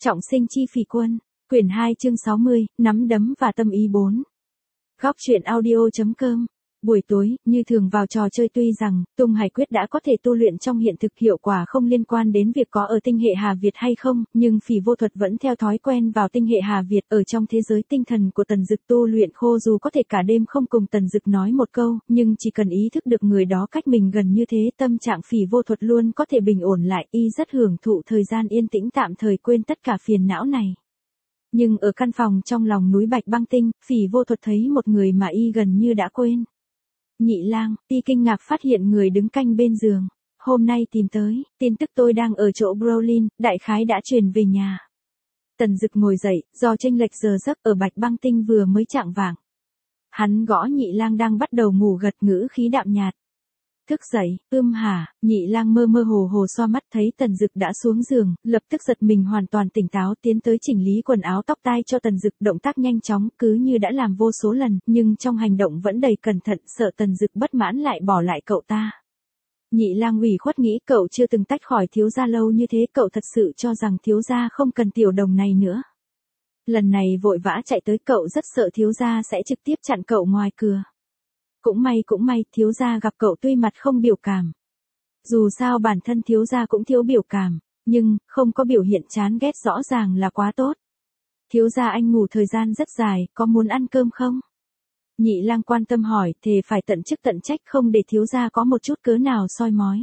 Trọng sinh chi phỉ quân, quyển 2 chương 60, nắm đấm và tâm ý 4. Góc truyện audio.com. Buổi tối, như thường vào trò chơi tuy rằng, tung hải quyết đã có thể tu luyện trong hiện thực hiệu quả không liên quan đến việc có ở tinh hệ Hà Việt hay không, nhưng phỉ vô thuật vẫn theo thói quen vào tinh hệ Hà Việt ở trong thế giới tinh thần của Tần Dực tu luyện khô dù có thể cả đêm không cùng Tần Dực nói một câu, nhưng chỉ cần ý thức được người đó cách mình gần như thế tâm trạng phỉ vô thuật luôn có thể bình ổn lại, y rất hưởng thụ thời gian yên tĩnh tạm thời quên tất cả phiền não này. Nhưng ở căn phòng trong lòng núi Bạch Băng Tinh, phỉ vô thuật thấy một người mà y gần như đã quên. Nhị Lang, y kinh ngạc phát hiện người đứng canh bên giường. Hôm nay tìm tới, tin tức tôi đang ở chỗ Brolin, đại khái đã truyền về nhà. Tần Dực ngồi dậy, do chênh lệch giờ giấc ở Bạch Băng Tinh vừa mới chạng vạng. Hắn gõ Nhị Lang đang bắt đầu ngủ gật ngữ khí đạm nhạt. Thức dậy, hả, Nhị Lang mơ mơ hồ hồ xoa mắt thấy Tần Dực đã xuống giường, lập tức giật mình hoàn toàn tỉnh táo tiến tới chỉnh lý quần áo tóc tai cho Tần Dực, động tác nhanh chóng cứ như đã làm vô số lần, nhưng trong hành động vẫn đầy cẩn thận, sợ Tần Dực bất mãn lại bỏ lại cậu ta. Nhị Lang ủy khuất nghĩ cậu chưa từng tách khỏi thiếu gia lâu như thế, cậu thật sự cho rằng thiếu gia không cần tiểu đồng này nữa. Lần này vội vã chạy tới, cậu rất sợ thiếu gia sẽ trực tiếp chặn cậu ngoài cửa. Cũng may, thiếu gia gặp cậu tuy mặt không biểu cảm. Dù sao bản thân thiếu gia cũng thiếu biểu cảm, nhưng, không có biểu hiện chán ghét rõ ràng là quá tốt. Thiếu gia anh ngủ thời gian rất dài, có muốn ăn cơm không? Nhị Lang quan tâm hỏi, thề phải tận chức tận trách không để thiếu gia có một chút cớ nào soi mói.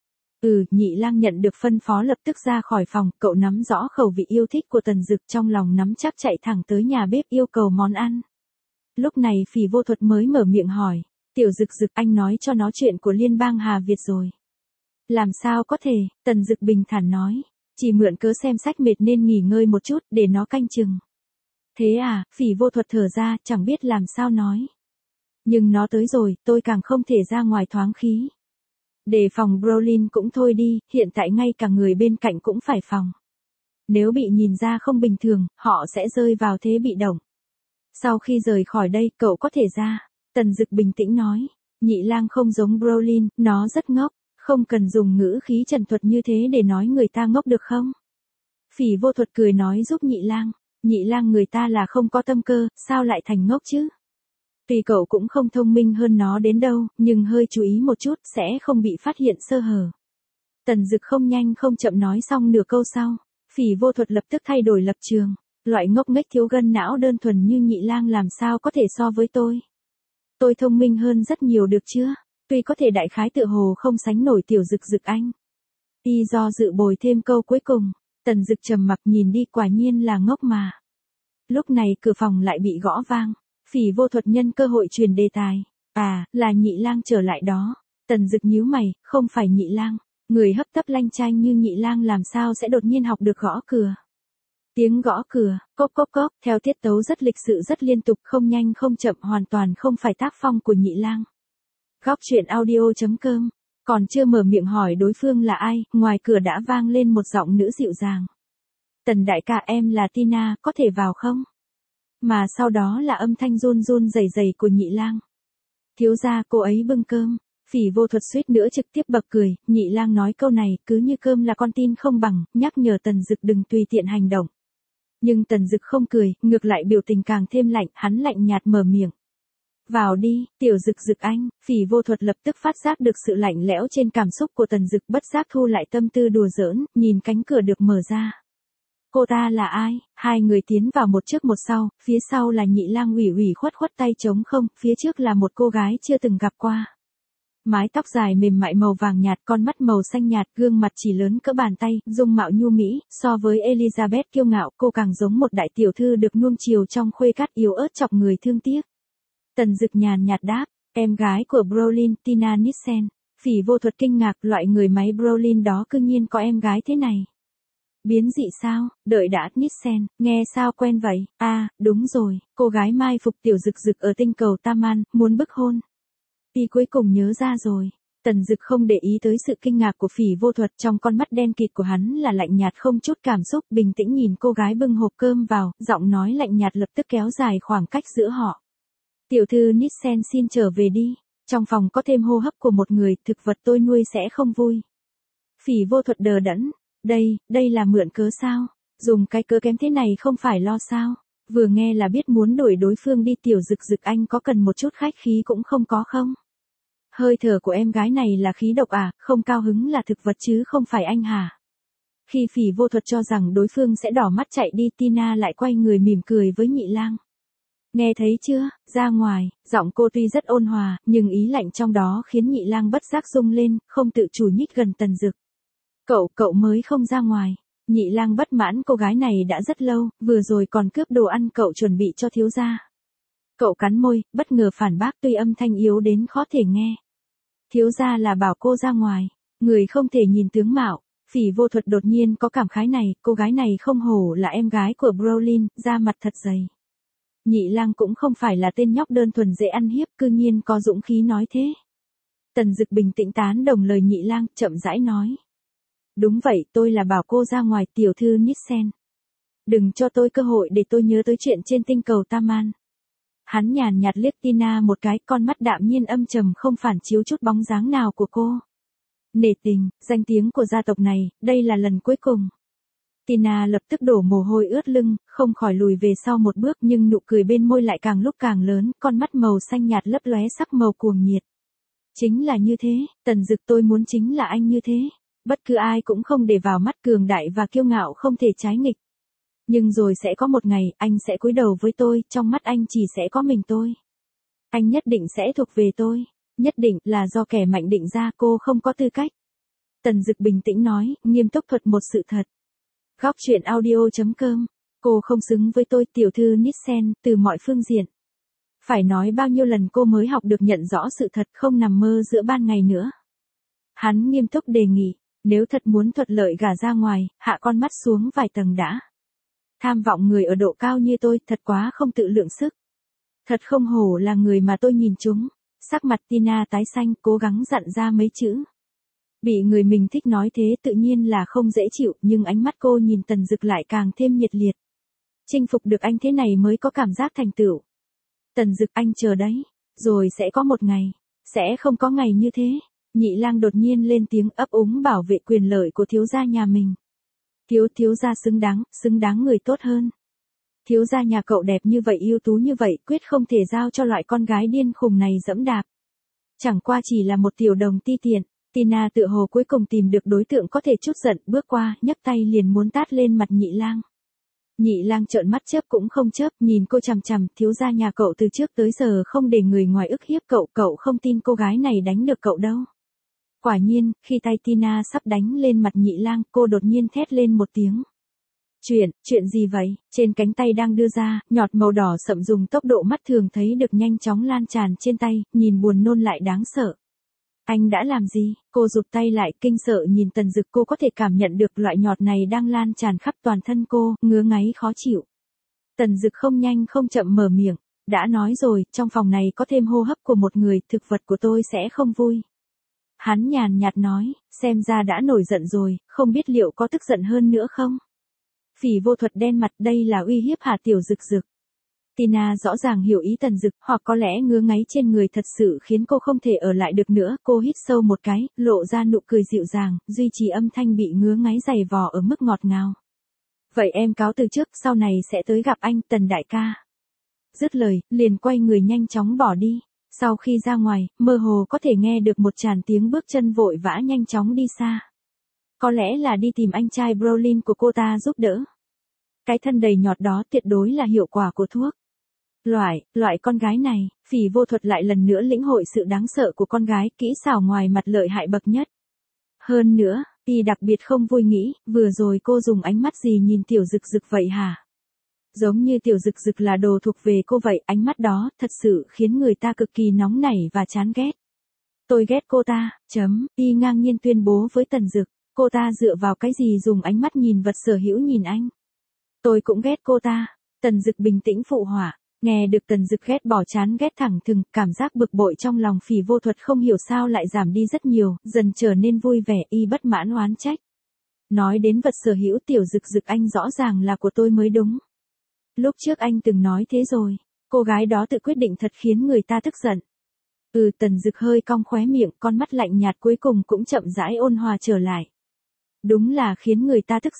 Nhị Lang nhận được phân phó lập tức ra khỏi phòng, cậu nắm rõ khẩu vị yêu thích của Tần Dực trong lòng nắm chắc chạy thẳng tới nhà bếp yêu cầu món ăn. Lúc này phỉ vô thuật mới mở miệng hỏi, tiểu Dực Dực, anh nói cho nó chuyện của liên bang Hà Việt rồi. Làm sao có thể, Tần Dực bình thản nói, chỉ mượn cớ xem sách mệt nên nghỉ ngơi một chút để nó canh chừng. Thế à, phỉ vô thuật thở ra, chẳng biết làm sao nói. Nhưng nó tới rồi, tôi càng không thể ra ngoài thoáng khí. Để phòng Brolin cũng thôi đi, hiện tại ngay cả người bên cạnh cũng phải phòng. Nếu bị nhìn ra không bình thường, họ sẽ rơi vào thế bị động. Sau khi rời khỏi đây, cậu có thể ra. Tần Dực bình tĩnh nói, Nhị Lang không giống Brolin, nó rất ngốc, không cần dùng ngữ khí trần thuật như thế để nói người ta ngốc được không? Phỉ vô thuật cười nói giúp Nhị Lang người ta là không có tâm cơ, sao lại thành ngốc chứ? Tuy cậu cũng không thông minh hơn nó đến đâu, nhưng hơi chú ý một chút sẽ không bị phát hiện sơ hở. Tần Dực không nhanh không chậm nói xong nửa câu sau, phỉ vô thuật lập tức thay đổi lập trường, loại ngốc nghếch thiếu gân não đơn thuần như Nhị Lang làm sao có thể so với tôi. Tôi thông minh hơn rất nhiều được chưa? Tuy có thể đại khái tựa hồ không sánh nổi tiểu Dực Dực anh. Y do dự bồi thêm câu cuối cùng, Tần Dực trầm mặc nhìn đi, quả nhiên là ngốc mà. Lúc này cửa phòng lại bị gõ vang, phỉ vô thuật nhân cơ hội truyền đề tài. À, là Nhị Lang trở lại đó. Tần Dực nhíu mày, không phải Nhị Lang, người hấp tấp lanh chanh như Nhị Lang làm sao sẽ đột nhiên học được gõ cửa. Tiếng gõ cửa, cốc cốc cốc, theo tiết tấu rất lịch sự rất liên tục, không nhanh không chậm, hoàn toàn không phải tác phong của Nhị Lang. Góc truyện audio.com. Còn chưa mở miệng hỏi đối phương là ai, ngoài cửa đã vang lên một giọng nữ dịu dàng. Tần đại ca, em là Tina, có thể vào không? Mà sau đó là âm thanh run run rẩy rẩy của Nhị Lang. Thiếu gia, cô ấy bưng cơm. Phỉ vô thuật suýt nữa trực tiếp bật cười, Nhị Lang nói câu này cứ như cơm là con tin không bằng, nhắc nhở Tần Dực đừng tùy tiện hành động. Nhưng Tần Dực không cười, ngược lại biểu tình càng thêm lạnh, hắn lạnh nhạt mở miệng. Vào đi, tiểu Dực Dực anh, phỉ vô thuật lập tức phát giác được sự lạnh lẽo trên cảm xúc của Tần Dực, bất giác thu lại tâm tư đùa giỡn, nhìn cánh cửa được mở ra. Cô ta là ai? Hai người tiến vào một trước một sau, phía sau là Nhị Lang ủy khuất tay trống không, phía trước là một cô gái chưa từng gặp qua. Mái tóc dài mềm mại màu vàng nhạt, con mắt màu xanh nhạt, gương mặt chỉ lớn cỡ bàn tay, dung mạo nhu mỹ, so với Elizabeth kiêu ngạo, cô càng giống một đại tiểu thư được nuông chiều trong khuê cát, yếu ớt chọc người thương tiếc. Tần Dực nhàn nhạt đáp, em gái của Brolin, Tina Nissen. Phỉ vô thuật kinh ngạc, loại người máy Brolin đó cư nhiên có em gái thế này. Biến dị sao? Đợi đã, Nissen, nghe sao quen vậy? À, đúng rồi, cô gái mai phục tiểu Dực Dực ở tinh cầu Taman, muốn bức hôn. Y cuối cùng nhớ ra rồi. Tần Dực không để ý tới sự kinh ngạc của phỉ vô thuật, trong con mắt đen kịt của hắn là lạnh nhạt không chút cảm xúc, bình tĩnh nhìn cô gái bưng hộp cơm vào, giọng nói lạnh nhạt lập tức kéo dài khoảng cách giữa họ. Tiểu thư Nissen xin trở về đi, trong phòng có thêm hô hấp của một người, thực vật tôi nuôi sẽ không vui. Phỉ vô thuật đờ đẫn, đây là mượn cớ sao? Dùng cái cớ kém thế này không phải lo sao? Vừa nghe là biết muốn đuổi đối phương đi. Tiểu Dực Dực, anh có cần một chút khách khí cũng không có không? Hơi thở của em gái này là khí độc à, không cao hứng là thực vật chứ không phải anh hả? Khi Phỉ Vô Thuật cho rằng đối phương sẽ đỏ mắt chạy đi, Tina lại quay người mỉm cười với Nhị Lang. Nghe thấy chưa, ra ngoài, giọng cô tuy rất ôn hòa, nhưng ý lạnh trong đó khiến Nhị Lang bất giác rung lên, không tự chủ nhích gần Tần Dực. Cậu mới không ra ngoài. Nhị Lang bất mãn, cô gái này đã rất lâu, vừa rồi còn cướp đồ ăn cậu chuẩn bị cho thiếu gia. Cậu cắn môi, bất ngờ phản bác, tuy âm thanh yếu đến khó thể nghe. Thiếu gia là bảo cô ra ngoài, người không thể nhìn tướng mạo. Phỉ Vô Thuật đột nhiên có cảm khái này, cô gái này không hổ là em gái của Brolin, da mặt thật dày. Nhị Lang cũng không phải là tên nhóc đơn thuần dễ ăn hiếp, cư nhiên có dũng khí nói thế. Tần Dực bình tĩnh tán đồng lời Nhị Lang, chậm rãi nói. Đúng vậy, tôi là bảo cô ra ngoài, tiểu thư Nissen. Đừng cho tôi cơ hội để tôi nhớ tới chuyện trên tinh cầu Taman. Hắn nhàn nhạt liếc Tina một cái, con mắt đạm nhiên âm trầm không phản chiếu chút bóng dáng nào của cô. Nể tình, danh tiếng của gia tộc này, đây là lần cuối cùng. Tina lập tức đổ mồ hôi ướt lưng, không khỏi lùi về sau một bước, nhưng nụ cười bên môi lại càng lúc càng lớn, con mắt màu xanh nhạt lấp lóe sắc màu cuồng nhiệt. Chính là như thế, Tần Dực, tôi muốn chính là anh như thế. Bất cứ ai cũng không để vào mắt, cường đại và kiêu ngạo không thể trái nghịch. Nhưng rồi sẽ có một ngày, anh sẽ cúi đầu với tôi, trong mắt anh chỉ sẽ có mình tôi. Anh nhất định sẽ thuộc về tôi. Nhất định là do kẻ mạnh định ra, cô không có tư cách. Tần Dực bình tĩnh nói, nghiêm túc thuật một sự thật. Góc truyện audio.com. Cô không xứng với tôi, tiểu thư Nissen, từ mọi phương diện. Phải nói bao nhiêu lần cô mới học được nhận rõ sự thật, không nằm mơ giữa ban ngày nữa. Hắn nghiêm túc đề nghị, nếu thật muốn thuận lợi gả ra ngoài, hạ con mắt xuống vài tầng đã. Tham vọng người ở độ cao như tôi, thật quá không tự lượng sức. Thật không hổ là người mà tôi nhìn chúng. Sắc mặt Tina tái xanh, cố gắng dặn ra mấy chữ. Bị người mình thích nói thế tự nhiên là không dễ chịu, nhưng ánh mắt cô nhìn Tần Dực lại càng thêm nhiệt liệt. Chinh phục được anh thế này mới có cảm giác thành tựu. Tần Dực, anh chờ đấy, rồi sẽ có một ngày, sẽ không có ngày như thế. Nhị Lang đột nhiên lên tiếng, ấp úng bảo vệ quyền lợi của thiếu gia nhà mình. Thiếu gia xứng đáng người tốt hơn. Thiếu gia nhà cậu đẹp như vậy, ưu tú như vậy, quyết không thể giao cho loại con gái điên khùng này dẫm đạp. Chẳng qua chỉ là một tiểu đồng ti tiện. Tina tựa hồ cuối cùng tìm được đối tượng có thể chút giận, bước qua, nhấc tay liền muốn tát lên mặt Nhị Lang. Nhị Lang trợn mắt chớp cũng không chớp, nhìn cô chằm chằm, thiếu gia nhà cậu từ trước tới giờ không để người ngoài ức hiếp cậu không tin cô gái này đánh được cậu đâu. Quả nhiên, khi tay Tina sắp đánh lên mặt Nhị Lang, cô đột nhiên thét lên một tiếng. Chuyện gì vậy? Trên cánh tay đang đưa ra, nhọt màu đỏ sậm dùng tốc độ mắt thường thấy được nhanh chóng lan tràn trên tay, nhìn buồn nôn lại đáng sợ. Anh đã làm gì? Cô rụt tay lại, kinh sợ nhìn Tần Dực, cô có thể cảm nhận được loại nhọt này đang lan tràn khắp toàn thân cô, ngứa ngáy khó chịu. Tần Dực không nhanh không chậm mở miệng, đã nói rồi, trong phòng này có thêm hô hấp của một người, thực vật của tôi sẽ không vui. Hắn nhàn nhạt nói, xem ra đã nổi giận rồi, không biết liệu có tức giận hơn nữa không? Phỉ Vô Thuật đen mặt, đây là uy hiếp hả tiểu Dực Dực? Tina rõ ràng hiểu ý Tần Dực, hoặc có lẽ ngứa ngáy trên người thật sự khiến cô không thể ở lại được nữa. Cô hít sâu một cái, lộ ra nụ cười dịu dàng, duy trì âm thanh bị ngứa ngáy dày vò ở mức ngọt ngào. Vậy em cáo từ trước, sau này sẽ tới gặp anh, Tần đại ca. Dứt lời, liền quay người nhanh chóng bỏ đi. Sau khi ra ngoài, mơ hồ có thể nghe được một tràng tiếng bước chân vội vã nhanh chóng đi xa. Có lẽ là đi tìm anh trai Brolin của cô ta giúp đỡ. Cái thân đầy nhọt đó tuyệt đối là hiệu quả của thuốc. Loại con gái này, Phỉ Vô Thuật lại lần nữa lĩnh hội sự đáng sợ của con gái, kỹ xảo ngoài mặt lợi hại bậc nhất. Hơn nữa, y đặc biệt không vui nghĩ, vừa rồi cô dùng ánh mắt gì nhìn tiểu Dực Dực vậy hả? Giống như tiểu Dực Dực là đồ thuộc về cô vậy, ánh mắt đó thật sự khiến người ta cực kỳ nóng nảy và chán ghét. Tôi ghét cô ta, y ngang nhiên tuyên bố với Tần Dực, cô ta dựa vào cái gì dùng ánh mắt nhìn vật sở hữu nhìn anh? Tôi cũng ghét cô ta. Tần Dực bình tĩnh phụ họa, nghe được Tần Dực ghét bỏ chán ghét thẳng thừng, cảm giác bực bội trong lòng Phỉ Vô Thuật không hiểu sao lại giảm đi rất nhiều, dần trở nên vui vẻ, y bất mãn oán trách. Nói đến vật sở hữu tiểu Dực Dực, anh rõ ràng là của tôi mới đúng. Lúc trước anh từng nói thế rồi, cô gái đó tự quyết định thật khiến người ta tức giận. Tần Dực hơi cong khóe miệng, con mắt lạnh nhạt cuối cùng cũng chậm rãi ôn hòa trở lại. Đúng là khiến người ta tức giận.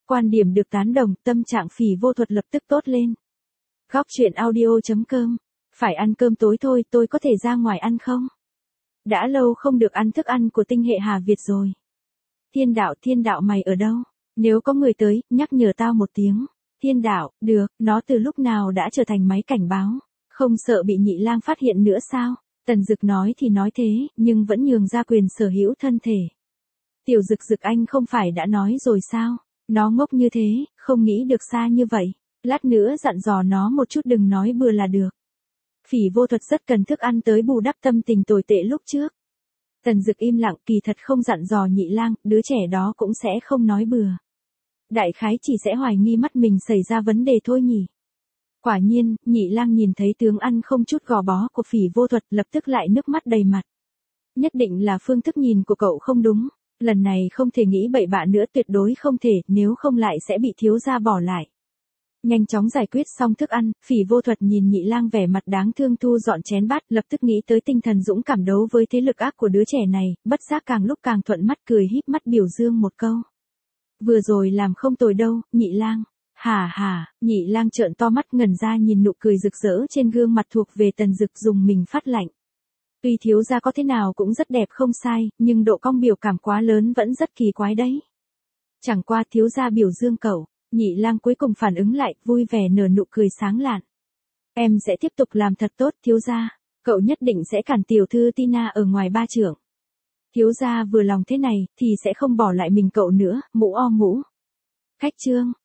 Quan điểm được tán đồng, tâm trạng Phỉ Vô Thuật lập tức tốt lên. Góc truyện audio.com. Phải ăn cơm tối thôi, tôi có thể ra ngoài ăn không? Đã lâu không được ăn thức ăn của tinh hệ Hà Việt rồi. Thiên đạo mày ở đâu? Nếu có người tới, nhắc nhở tao một tiếng. Thiên đạo, được, nó từ lúc nào đã trở thành máy cảnh báo. Không sợ bị Nhị Lang phát hiện nữa sao? Tần Dực nói thì nói thế, nhưng vẫn nhường ra quyền sở hữu thân thể. Tiểu Dực Dực anh không phải đã nói rồi sao? Nó ngốc như thế, không nghĩ được xa như vậy. Lát nữa dặn dò nó một chút đừng nói bừa là được. Phỉ Vô Thuật rất cần thức ăn tới bù đắp tâm tình tồi tệ lúc trước. Tần Dực im lặng, kỳ thật không dặn dò Nhị Lang, đứa trẻ đó cũng sẽ không nói bừa. Đại khái chỉ sẽ hoài nghi mắt mình xảy ra vấn đề thôi nhỉ. Quả nhiên, Nhị Lang nhìn thấy tướng ăn không chút gò bó của Phỉ Vô Thuật lập tức lại nước mắt đầy mặt. Nhất định là phương thức nhìn của cậu không đúng. Lần này không thể nghĩ bậy bạ nữa, tuyệt đối không thể, nếu không lại sẽ bị thiếu gia bỏ lại. Nhanh chóng giải quyết xong thức ăn, Phỉ Vô Thuật nhìn Nhị Lang vẻ mặt đáng thương thu dọn chén bát, lập tức nghĩ tới tinh thần dũng cảm đấu với thế lực ác của đứa trẻ này, bất giác càng lúc càng thuận mắt cười híp mắt biểu dương một câu. Vừa rồi làm không tồi đâu, Nhị Lang. Hả, Nhị Lang trợn to mắt ngẩn ra nhìn nụ cười rực rỡ trên gương mặt thuộc về Tần Dực dùng mình phát lạnh. Tuy thiếu gia có thế nào cũng rất đẹp không sai, nhưng độ cong biểu cảm quá lớn vẫn rất kỳ quái đấy. Chẳng qua thiếu gia biểu dương cậu, Nhị Lang cuối cùng phản ứng lại, vui vẻ nở nụ cười sáng lạn. Em sẽ tiếp tục làm thật tốt thiếu gia, cậu nhất định sẽ cản tiểu thư Tina ở ngoài ba trưởng. Thiếu gia vừa lòng thế này, thì sẽ không bỏ lại mình cậu nữa, mũ o mũ. Khách trương.